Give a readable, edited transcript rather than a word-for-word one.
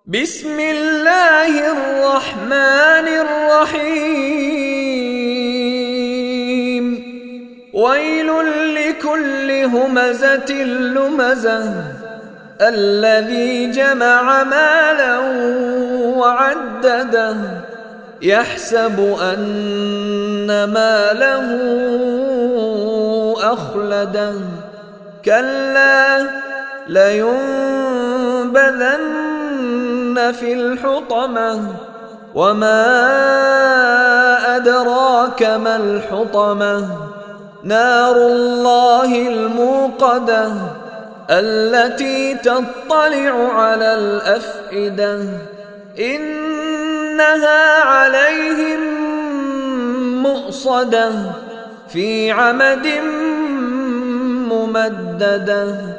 بسم الله الرحمن الرحيم ويل لكل همزة لمزة الذي جمع مالا وعدده يحسب أن ماله أخلده كلا لينبذن في الحطمة وما أدراك ما الحطمة نار الله الموقدة التي تطلع على الأفئدة إنها عليهم مؤصدة في عمد ممددة.